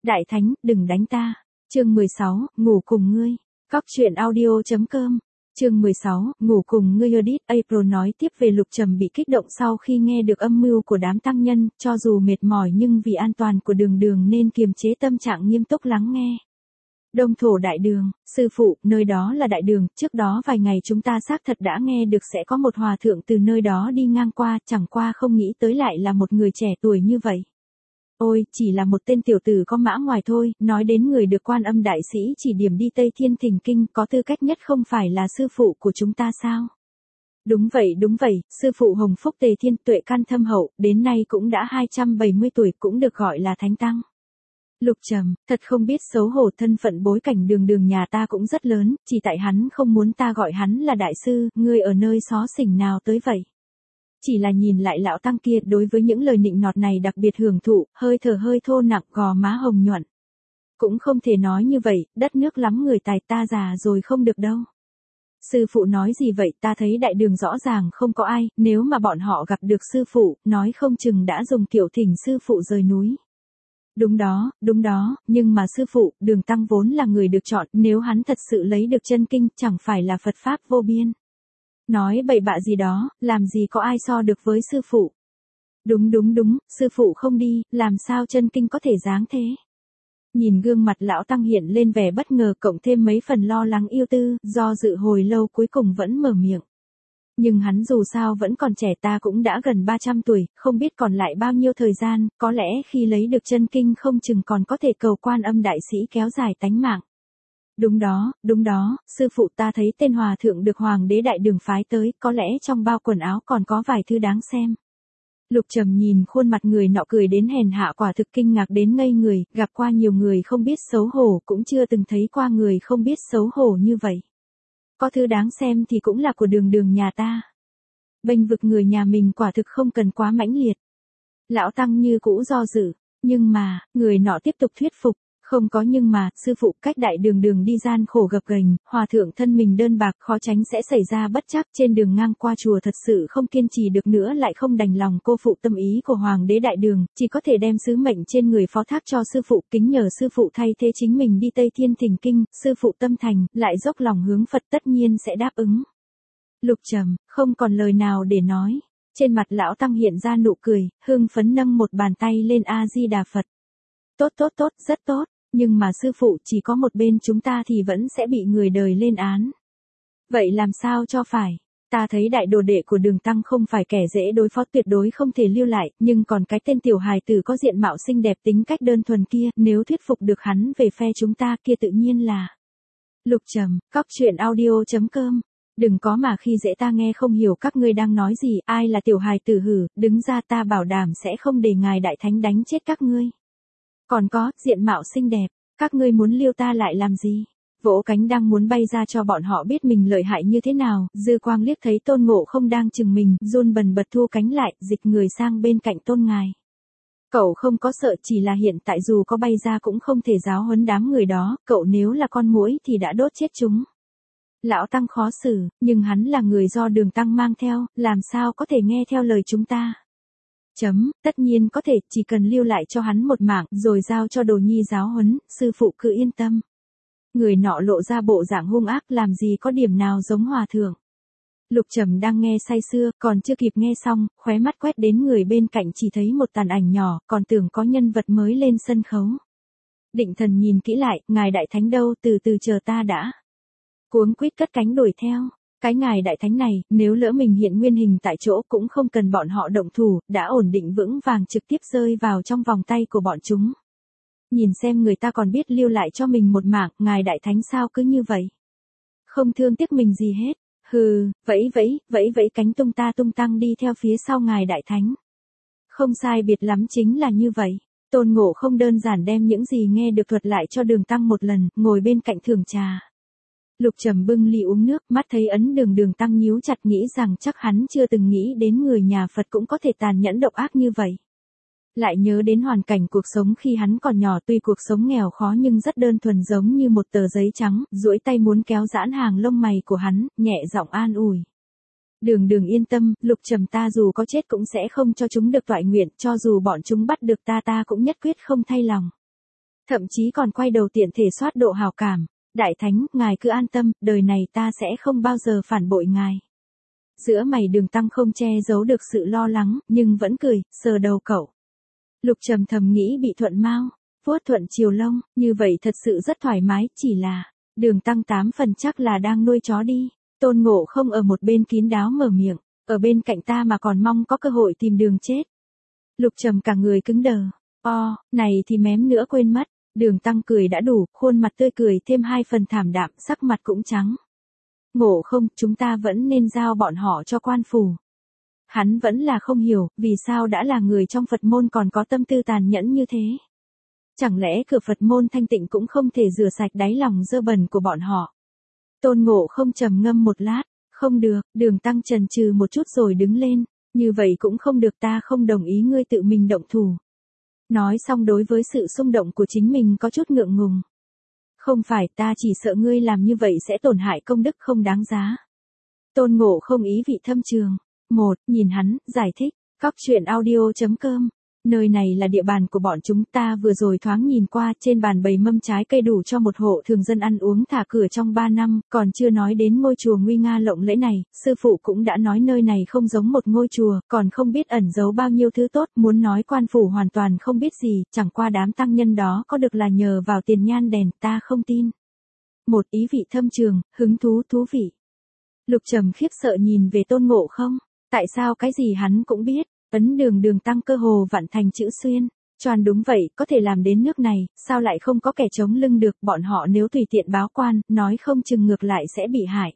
Đại Thánh, đừng đánh ta. Chương 16, ngủ cùng ngươi. Cóc truyện audio.com. Chương 16, ngủ cùng ngươi. Edit April nói tiếp về Lục Trầm bị kích động sau khi nghe được âm mưu của đám tăng nhân, cho dù mệt mỏi nhưng vì an toàn của Đường Đường nên kiềm chế tâm trạng nghiêm túc lắng nghe. Đông thổ đại đường, sư phụ, nơi đó là đại đường, trước đó vài ngày chúng ta xác thật đã nghe được sẽ có một hòa thượng từ nơi đó đi ngang qua, chẳng qua không nghĩ tới lại là một người trẻ tuổi như vậy. Ôi, chỉ là một tên tiểu tử có mã ngoài thôi, nói đến người được Quan Âm đại sĩ chỉ điểm đi Tây Thiên Thỉnh Kinh có tư cách nhất không phải là sư phụ của chúng ta sao? Đúng vậy, sư phụ Hồng Phúc Tề Thiên tuệ căn thâm hậu, đến nay cũng đã 270 tuổi cũng được gọi là thánh tăng. Lục Trầm, thật không biết xấu hổ, thân phận bối cảnh Đường Đường nhà ta cũng rất lớn, chỉ tại hắn không muốn ta gọi hắn là đại sư, ngươi ở nơi xó xỉnh nào tới vậy? Chỉ là nhìn lại lão tăng kia đối với những lời nịnh nọt này đặc biệt hưởng thụ, hơi thở hơi thô nặng, gò má hồng nhuận. Cũng không thể nói như vậy, đất nước lắm người tài, ta già rồi không được đâu. Sư phụ nói gì vậy, ta thấy đại đường rõ ràng không có ai, nếu mà bọn họ gặp được sư phụ, nói không chừng đã dùng kiểu thỉnh sư phụ rời núi. Đúng đó, nhưng mà sư phụ, Đường Tăng vốn là người được chọn, nếu hắn thật sự lấy được chân kinh, chẳng phải là Phật Pháp vô biên. Nói bậy bạ gì đó, làm gì có ai so được với sư phụ. Đúng, sư phụ không đi, làm sao chân kinh có thể dáng thế. Nhìn gương mặt lão tăng hiện lên vẻ bất ngờ cộng thêm mấy phần lo lắng yêu tư, do dự hồi lâu cuối cùng vẫn mở miệng. Nhưng hắn dù sao vẫn còn trẻ, ta cũng đã gần 300 tuổi, không biết còn lại bao nhiêu thời gian, có lẽ khi lấy được chân kinh không chừng còn có thể cầu Quan Âm đại sĩ kéo dài tánh mạng. Đúng đó, sư phụ, ta thấy tên hòa thượng được Hoàng đế đại đường phái tới, có lẽ trong bao quần áo còn có vài thứ đáng xem. Lục Trầm nhìn khuôn mặt người nọ cười đến hèn hạ, quả thực kinh ngạc đến ngây người, gặp qua nhiều người không biết xấu hổ, cũng chưa từng thấy qua người không biết xấu hổ như vậy. Có thứ đáng xem thì cũng là của Đường Đường nhà ta. Bênh vực người nhà mình quả thực không cần quá mãnh liệt. Lão tăng như cũ do dự, nhưng mà, người nọ tiếp tục thuyết phục. Không có nhưng mà, sư phụ, cách đại đường đi gian khổ gập ghềnh, hòa thượng thân mình đơn bạc khó tránh sẽ xảy ra bất trắc, trên đường ngang qua chùa thật sự không kiên trì được nữa lại không đành lòng cô phụ tâm ý của Hoàng đế đại đường, chỉ có thể đem sứ mệnh trên người phó thác cho sư phụ, kính nhờ sư phụ thay thế chính mình đi Tây Thiên Thỉnh Kinh, sư phụ tâm thành, lại dốc lòng hướng Phật tất nhiên sẽ đáp ứng. Lục Trầm, không còn lời nào để nói, trên mặt lão tăng hiện ra nụ cười, hưng phấn nâng một bàn tay lên A Di Đà Phật. Tốt, rất tốt. Nhưng mà sư phụ, chỉ có một bên chúng ta thì vẫn sẽ bị người đời lên án. Vậy làm sao cho phải? Ta thấy đại đồ đệ của Đường Tăng không phải kẻ dễ đối phó, tuyệt đối không thể lưu lại, nhưng còn cái tên tiểu hài tử có diện mạo xinh đẹp tính cách đơn thuần kia, nếu thuyết phục được hắn về phe chúng ta kia tự nhiên là. Lục Trầm, cóc truyện audio.com. Đừng có mà khi dễ, ta nghe không hiểu các ngươi đang nói gì, ai là tiểu hài tử hử, đứng ra, ta bảo đảm sẽ không để ngài đại thánh đánh chết các ngươi. Còn có, diện mạo xinh đẹp, các ngươi muốn liêu ta lại làm gì? Vỗ cánh đang muốn bay ra cho bọn họ biết mình lợi hại như thế nào, Dư Quang liếc thấy Tôn Ngộ Không đang chừng mình, run bần bật thu cánh lại, dịch người sang bên cạnh Tôn ngài. Cậu không có sợ, chỉ là hiện tại dù có bay ra cũng không thể giáo huấn đám người đó, cậu nếu là con muỗi thì đã đốt chết chúng. Lão tăng khó xử, nhưng hắn là người do Đường Tăng mang theo, làm sao có thể nghe theo lời chúng ta? Tất nhiên có thể, chỉ cần lưu lại cho hắn một mạng, rồi giao cho đồ nhi giáo huấn, sư phụ cứ yên tâm. Người nọ lộ ra bộ dạng hung ác, làm gì có điểm nào giống hòa thượng. Lục Trầm đang nghe say sưa, còn chưa kịp nghe xong, khóe mắt quét đến người bên cạnh chỉ thấy một tàn ảnh nhỏ, còn tưởng có nhân vật mới lên sân khấu. Định thần nhìn kỹ lại, ngài đại thánh đâu, từ từ chờ ta đã. Cuống quýt cất cánh đuổi theo. Cái ngài đại thánh này, nếu lỡ mình hiện nguyên hình tại chỗ cũng không cần bọn họ động thủ, đã ổn định vững vàng trực tiếp rơi vào trong vòng tay của bọn chúng. Nhìn xem người ta còn biết lưu lại cho mình một mạng, ngài đại thánh sao cứ như vậy? Không thương tiếc mình gì hết. Hừ, vẫy cánh tung tăng đi theo phía sau ngài đại thánh. Không sai biệt lắm chính là như vậy. Tôn Ngộ Không đơn giản đem những gì nghe được thuật lại cho Đường Tăng một lần, ngồi bên cạnh thưởng trà. Lục Trầm bưng ly uống nước, mắt thấy ấn Đường Tăng nhíu chặt, nghĩ rằng chắc hắn chưa từng nghĩ đến người nhà Phật cũng có thể tàn nhẫn độc ác như vậy. Lại nhớ đến hoàn cảnh cuộc sống khi hắn còn nhỏ, tuy cuộc sống nghèo khó nhưng rất đơn thuần giống như một tờ giấy trắng, duỗi tay muốn kéo giãn hàng lông mày của hắn, nhẹ giọng an ủi. Đường yên tâm, Lục Trầm, ta dù có chết cũng sẽ không cho chúng được toại nguyện, cho dù bọn chúng bắt được ta cũng nhất quyết không thay lòng. Thậm chí còn quay đầu tiện thể soát độ hào cảm. Đại thánh, ngài cứ an tâm, đời này ta sẽ không bao giờ phản bội ngài. Giữa mày Đường Tăng không che giấu được sự lo lắng, nhưng vẫn cười, sờ đầu cậu. Lục Trầm thầm nghĩ bị thuận mau, vuốt thuận chiều lông, như vậy thật sự rất thoải mái, chỉ là, Đường Tăng 8 phần chắc là đang nuôi chó đi. Tôn Ngộ Không ở một bên kín đáo mở miệng, ở bên cạnh ta mà còn mong có cơ hội tìm đường chết. Lục Trầm cả người cứng đờ, này thì mém nữa quên mất. Đường Tăng cười đã đủ, khuôn mặt tươi cười thêm 2 phần thảm đạm, sắc mặt cũng trắng. Ngộ Không, chúng ta vẫn nên giao bọn họ cho quan phủ. Hắn vẫn là không hiểu, vì sao đã là người trong Phật môn còn có tâm tư tàn nhẫn như thế. Chẳng lẽ cửa Phật môn thanh tịnh cũng không thể rửa sạch đáy lòng dơ bẩn của bọn họ. Tôn Ngộ Không trầm ngâm một lát, không được, Đường Tăng chần chừ một chút rồi đứng lên, như vậy cũng không được, ta không đồng ý ngươi tự mình động thủ. Nói xong đối với sự xung động của chính mình có chút ngượng ngùng. Không phải, ta chỉ sợ ngươi làm như vậy sẽ tổn hại công đức không đáng giá. Tôn Ngộ Không ý vị thâm trường. Nhìn hắn, giải thích, Cóc Truyện Audio.com. Nơi này là địa bàn của bọn chúng ta, vừa rồi thoáng nhìn qua, trên bàn bày mâm trái cây đủ cho một hộ thường dân ăn uống thả cửa trong 3 năm, còn chưa nói đến ngôi chùa nguy nga lộng lẫy này, sư phụ cũng đã nói nơi này không giống một ngôi chùa, còn không biết ẩn giấu bao nhiêu thứ tốt, muốn nói quan phủ hoàn toàn không biết gì, chẳng qua đám tăng nhân đó có được là nhờ vào tiền nhan đèn, ta không tin. Một ý vị thâm trường, hứng thú thú vị. Lục Trầm khiếp sợ nhìn về Tôn Ngộ Không, tại sao cái gì hắn cũng biết. Ấn Đường Tăng cơ hồ vặn thành chữ xuyên, choàn đúng vậy, có thể làm đến nước này, sao lại không có kẻ chống lưng được, bọn họ nếu tùy tiện báo quan, nói không chừng ngược lại sẽ bị hại.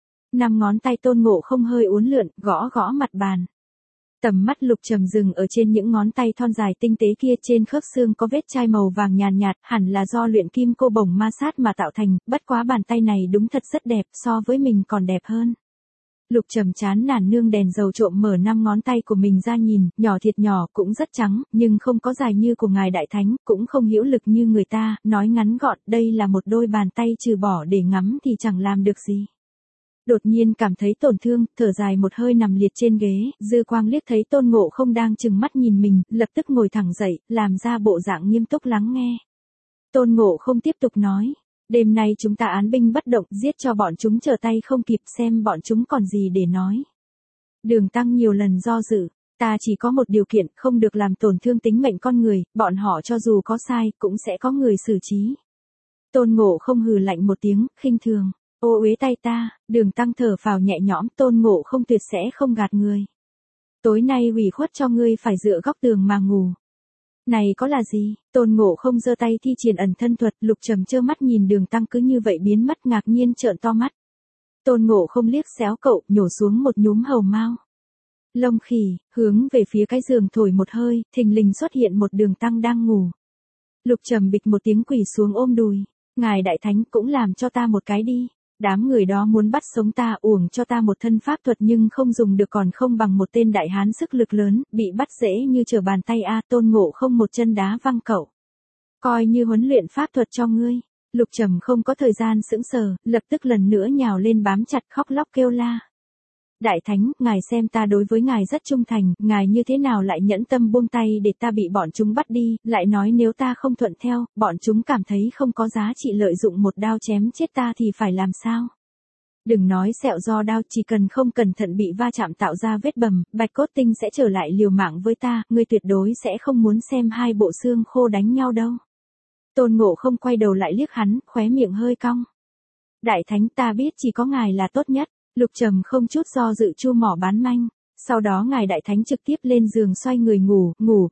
5 ngón tay Tôn Ngộ Không hơi uốn lượn, gõ gõ mặt bàn. Tầm mắt Lục Trầm dừng ở trên những ngón tay thon dài tinh tế kia, trên khớp xương có vết chai màu vàng nhàn nhạt, hẳn là do luyện kim cô bổng ma sát mà tạo thành, bất quá bàn tay này đúng thật rất đẹp, so với mình còn đẹp hơn. Lục Trầm chán nản nương đèn dầu trộm mở 5 ngón tay của mình ra nhìn, nhỏ thiệt nhỏ, cũng rất trắng, nhưng không có dài như của ngài đại thánh, cũng không hữu lực như người ta, nói ngắn gọn, đây là một đôi bàn tay trừ bỏ để ngắm thì chẳng làm được gì. Đột nhiên cảm thấy tổn thương, thở dài một hơi nằm liệt trên ghế, dư quang liếc thấy Tôn Ngộ Không đang trừng mắt nhìn mình, lập tức ngồi thẳng dậy, làm ra bộ dạng nghiêm túc lắng nghe. Tôn Ngộ Không tiếp tục nói. Đêm nay chúng ta án binh bất động, giết cho bọn chúng trở tay không kịp, xem bọn chúng còn gì để nói. Đường Tăng nhiều lần do dự, ta chỉ có một điều kiện, không được làm tổn thương tính mệnh con người, bọn họ cho dù có sai, cũng sẽ có người xử trí. Tôn Ngộ Không hừ lạnh một tiếng, khinh thường, ô uế tay ta. Đường Tăng thở phào nhẹ nhõm, Tôn Ngộ Không tuyệt sẽ không gạt người. Tối nay ủy khuất cho ngươi phải dựa góc tường mà ngủ. Này có là gì? Tôn Ngộ Không giơ tay thi triển ẩn thân thuật, Lục Trầm trơ mắt nhìn Đường Tăng cứ như vậy biến mất, ngạc nhiên trợn to mắt. Tôn Ngộ Không liếc xéo cậu, nhổ xuống một nhúm hầu mao lông khỉ, hướng về phía cái giường thổi một hơi, thình lình xuất hiện một Đường Tăng đang ngủ. Lục Trầm bịch một tiếng quỳ xuống ôm đùi, ngài đại thánh cũng làm cho ta một cái đi. Đám người đó muốn bắt sống ta, uổng cho ta một thân pháp thuật nhưng không dùng được, còn không bằng một tên đại hán sức lực lớn, bị bắt dễ như trở bàn tay a. Tôn Ngộ Không một chân đá văng cậu. Coi như huấn luyện pháp thuật cho ngươi. Lục Trầm không có thời gian sững sờ, lập tức lần nữa nhào lên bám chặt, khóc lóc kêu la. Đại thánh, ngài xem ta đối với ngài rất trung thành, ngài như thế nào lại nhẫn tâm buông tay để ta bị bọn chúng bắt đi, lại nói nếu ta không thuận theo, bọn chúng cảm thấy không có giá trị lợi dụng một đao chém chết ta thì phải làm sao? Đừng nói sẹo do đao, chỉ cần không cẩn thận bị va chạm tạo ra vết bầm, Bạch Cốt Tinh sẽ trở lại liều mạng với ta, ngươi tuyệt đối sẽ không muốn xem hai bộ xương khô đánh nhau đâu. Tôn Ngộ Không quay đầu lại liếc hắn, khóe miệng hơi cong. Đại thánh, ta biết chỉ có ngài là tốt nhất. Lục Trầm không chút do dự chu mỏ bán manh. Sau đó ngài đại thánh trực tiếp lên giường xoay người ngủ.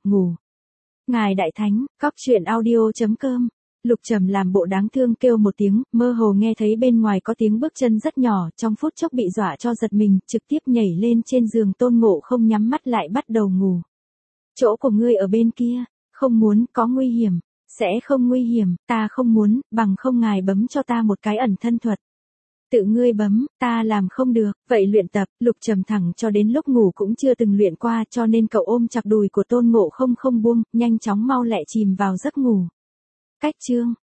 Ngài đại thánh, Cóc Truyện Audio.com. Lục Trầm làm bộ đáng thương kêu một tiếng, mơ hồ nghe thấy bên ngoài có tiếng bước chân rất nhỏ, trong phút chốc bị dọa cho giật mình, trực tiếp nhảy lên trên giường. Tôn Ngộ Không nhắm mắt lại bắt đầu ngủ. Chỗ của ngươi ở bên kia, không muốn, có nguy hiểm. Sẽ không nguy hiểm, ta không muốn, bằng không ngài bấm cho ta một cái ẩn thân thuật. Tự ngươi bấm, ta làm không được, vậy luyện tập. Lục Trầm thẳng cho đến lúc ngủ cũng chưa từng luyện qua, cho nên cậu ôm chặt đùi của Tôn Ngộ Không không buông, nhanh chóng mau lẹ chìm vào giấc ngủ. Cách chương